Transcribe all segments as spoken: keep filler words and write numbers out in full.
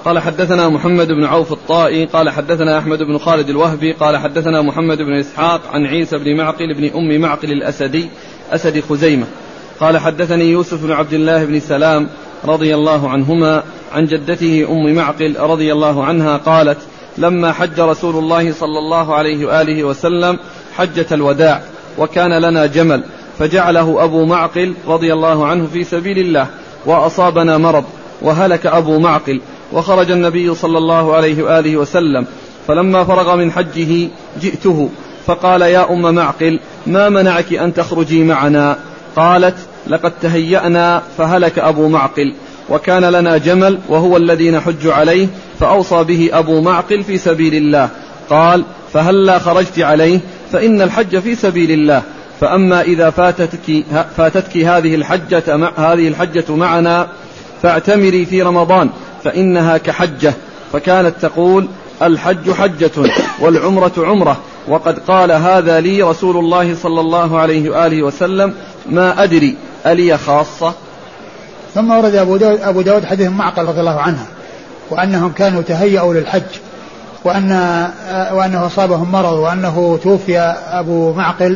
قال حدثنا محمد بن عوف الطائي قال حدثنا أحمد بن خالد الوهبي قال حدثنا محمد بن إسحاق عن عيسى بن معقل بن أم معقل الأسدي أسد خزيمة قال حدثني يوسف بن عبد الله بن سلام رضي الله عنهما عن جدته أم معقل رضي الله عنها قالت لما حج رسول الله صلى الله عليه وآله وسلم حجة الوداع وكان لنا جمل فجعله أبو معقل رضي الله عنه في سبيل الله وأصابنا مرض وهلك أبو معقل وخرج النبي صلى الله عليه وآله وسلم فلما فرغ من حجه جئته فقال يا أم معقل ما منعك أن تخرجي معنا؟ قالت لقد تهيأنا فهلك أبو معقل وكان لنا جمل وهو الذي نحج عليه فأوصى به أبو معقل في سبيل الله. قال فهلا خرجت عليه فإن الحج في سبيل الله فأما إذا فاتتك, فاتتك هذه الحجة, مع هذه الحجة معنا فاعتمري في رمضان فإنها كحجة. فكانت تقول الحج حجة والعمرة عمرة وقد قال هذا لي رسول الله صلى الله عليه وآله وسلم ما أدري ألي خاصة. ثم ورد أبو داود, أبو داود حديث معقل رضي الله عنها وأنهم كانوا تهيئوا للحج وأن وأنه أصابهم مرض وأنه توفي أبو معقل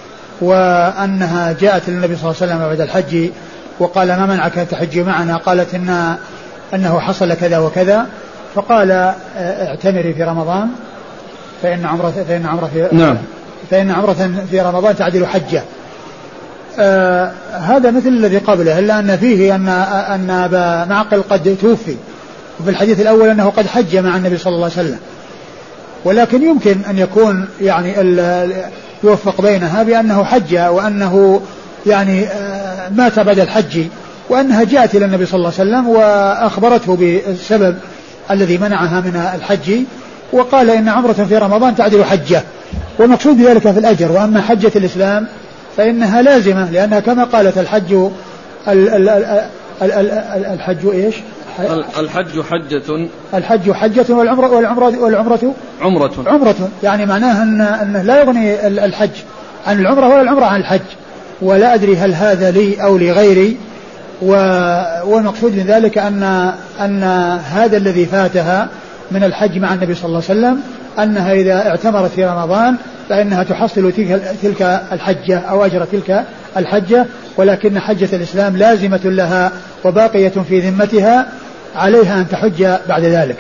وأنها جاءت للنبي صلى الله عليه وسلم بعد الحج وقال ما منعك أن تحجي معنا؟ قالت إن أنه حصل كذا وكذا فقال اعتمري في رمضان فإن عمرة فإن عمرة في نعم. فإن عمرة في رمضان تعدل حجة. آه هذا مثل الذي قبله إلا أن فيه أن أن أبا معقل قد توفي وفي الحديث الأول أنه قد حج مع النبي صلى الله عليه وسلم ولكن يمكن أن يكون يعني يوفق بينها بأنه حج وأنه يعني آه مات بعد الحج وأنها جاءت إلى النبي صلى الله عليه وسلم وأخبرته بالسبب الذي منعها من الحج وقال إن عمرة في رمضان تعدل حجة والمقصود بذلك في الأجر. وأما حجة الإسلام فإنها لازمة لأنها كما قالت الحج ال ال ال ال الحج إيش الحج حجة الحج حجة والعمرة والعمرة والعمرة عمرة عمرة يعني معناها أن أنه لا يغني الحج عن العمرة ولا العمرة عن الحج. ولا أدري هل هذا لي أو لغيري والمقصود من ذلك أن أن هذا الذي فاتها من الحج مع النبي صلى الله عليه وسلم أنها إذا اعتمرت في رمضان فإنها تحصل تلك الحجة أو أجر تلك الحجة ولكن حجة الإسلام لازمة لها وباقية في ذمتها عليها أن تحج بعد ذلك.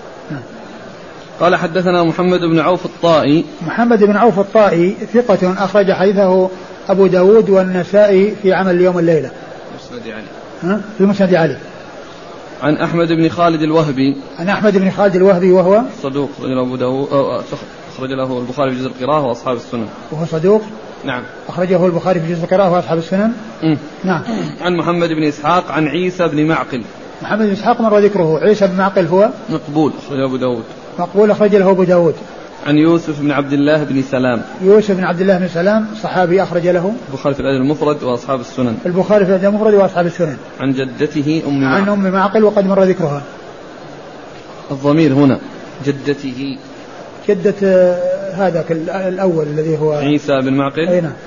قال حدثنا محمد بن عوف الطائي محمد بن عوف الطائي ثقة أخرج حديثه أبو داود والنسائي في عمل اليوم والليلة مسند علي ها في مسند علي. عن أحمد بن خالد الوهبي عن أحمد بن خالد الوهبي وهو صدوق أخرج له أبو داود أخرج له البخاري في جزء القراءة وأصحاب السنن. وهو صدوق نعم أخرجه البخاري في جزء القراءة وأصحاب السنن. م. نعم. عن محمد بن إسحاق عن عيسى بن معقل. محمد بن إسحاق مر ذكره. عيسى بن معقل هو مقبول أخرجه أبو داود. مقبول أخرج له أبو داود. عن يوسف بن عبد الله بن سلام. يوسف بن عبد الله بن سلام صحابي أخرج له البخاري في الأدب المفرد وأصحاب السنن. البخاري في الأدب المفرد وأصحاب السنن. عن جدته أم معقل. عن أم معقل وقد مر ذكرها. الضمير هنا جدته جدة هذا الأول الذي هو عيسى بن معقل. أي نعم.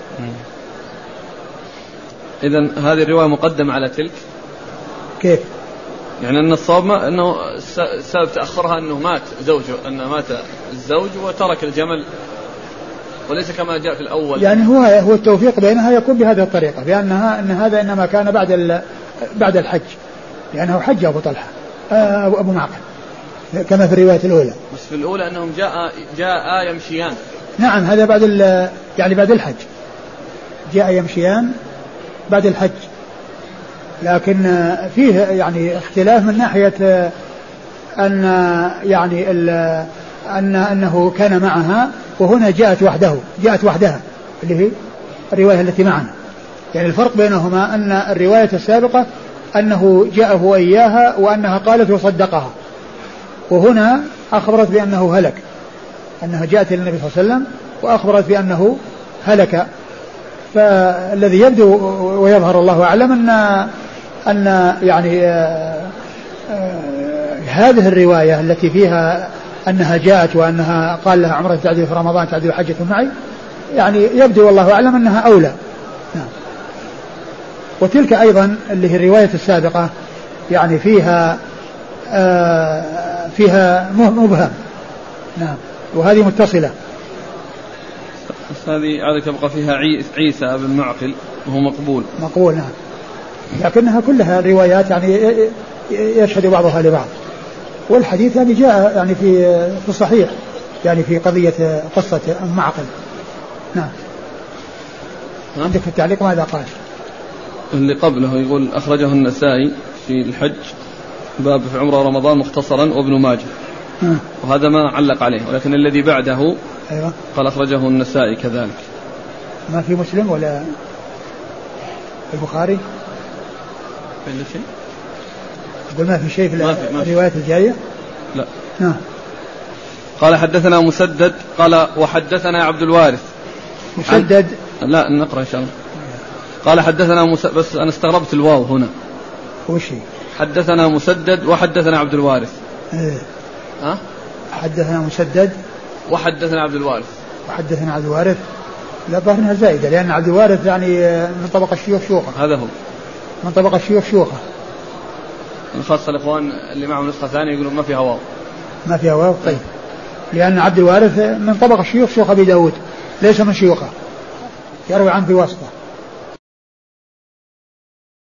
إذن هذه الرواية مقدمة على تلك. كيف؟ يعني أن الصواب أنه سبب تأخرها أنه مات زوجه أنه مات الزوج وترك الجمل وليس كما جاء في الأول. يعني هو هو التوفيق بينها يكون بهذه الطريقة بأنها أن هذا إنما كان بعد بعد الحج لأنه حج أبو طلحة أبو معقل كما في الرواية الأولى. بس في الأولى أنهم جاء جاء يمشيان. نعم هذا بعد يعني بعد الحج جاء يمشيان بعد الحج لكن فيه يعني اختلاف من ناحية أن يعني أن أنه كان معها وهنا جاءت وحده جاءت وحدها اللي هي الرواية التي معنا. يعني الفرق بينهما أن الرواية السابقة أنه جاءه وإياها وأنها قالت وصدقها وهنا أخبرت بأنه هلك أنها جاءت إلى النبي صلى الله عليه وسلم وأخبرت بأنه هلك. فالذي يبدو ويظهر الله أعلم أن أن يعني آآ آآ هذه الرواية التي فيها أنها جاءت وأنها قال لها عمرة تعدل في رمضان تعدل حجة معي يعني يبدو والله أعلم أنها أولى. نعم. وتلك أيضا اللي هي الرواية السابقة يعني فيها آه فيها مبهم. نعم. وهذه متصلة. بس هذه عادة تبقى فيها عيسى بن معقل وهو مقبول. مقبول نعم. لكنها كلها روايات يعني يشهد بعضها لبعض. والحديث يعني جاء يعني في في الصحيح يعني في قضية قصة أم معقل. نعم. عندك في التعليق ماذا قال؟ اللي قبله يقول أخرجه النسائي في الحج باب في عمره رمضان مختصرا وابن ماجه. م. وهذا ما علق عليه، ولكن الذي بعده أيوة. قال أخرجه النسائي كذلك. ما في مسلم ولا البخاري؟ في شيء؟ يقول ما في شيء في الروايات الجاية؟ لا. نعم. قال حدثنا مسدد قال وحدثنا عبد الوارث. مسدد عن... لا نقرأ إن شاء الله. قال حدثنا مس... بس أنا استغربت الواو هنا. وش هي؟ حدثنا مسدد وحدثنا عبد الوارث. ايه. ها؟ حدثنا مسدد وحدثنا عبد الوارث. وحدثنا عبد الوارث. لا ظاهرها زائدة لأن عبد الوارث يعني من طبقة الشيوخ شيوخه. هذا هو. من طبقة الشيوخ شيوخه. خاصة الإخوان اللي معهم نسخة ثانية يقولون ما فيها واو. ما فيها واو طيب. لأن عبد الوارث من طبقة الشيوخ شيوخ أبي داود ليس من شيوخه، يروي عنه بواسطة.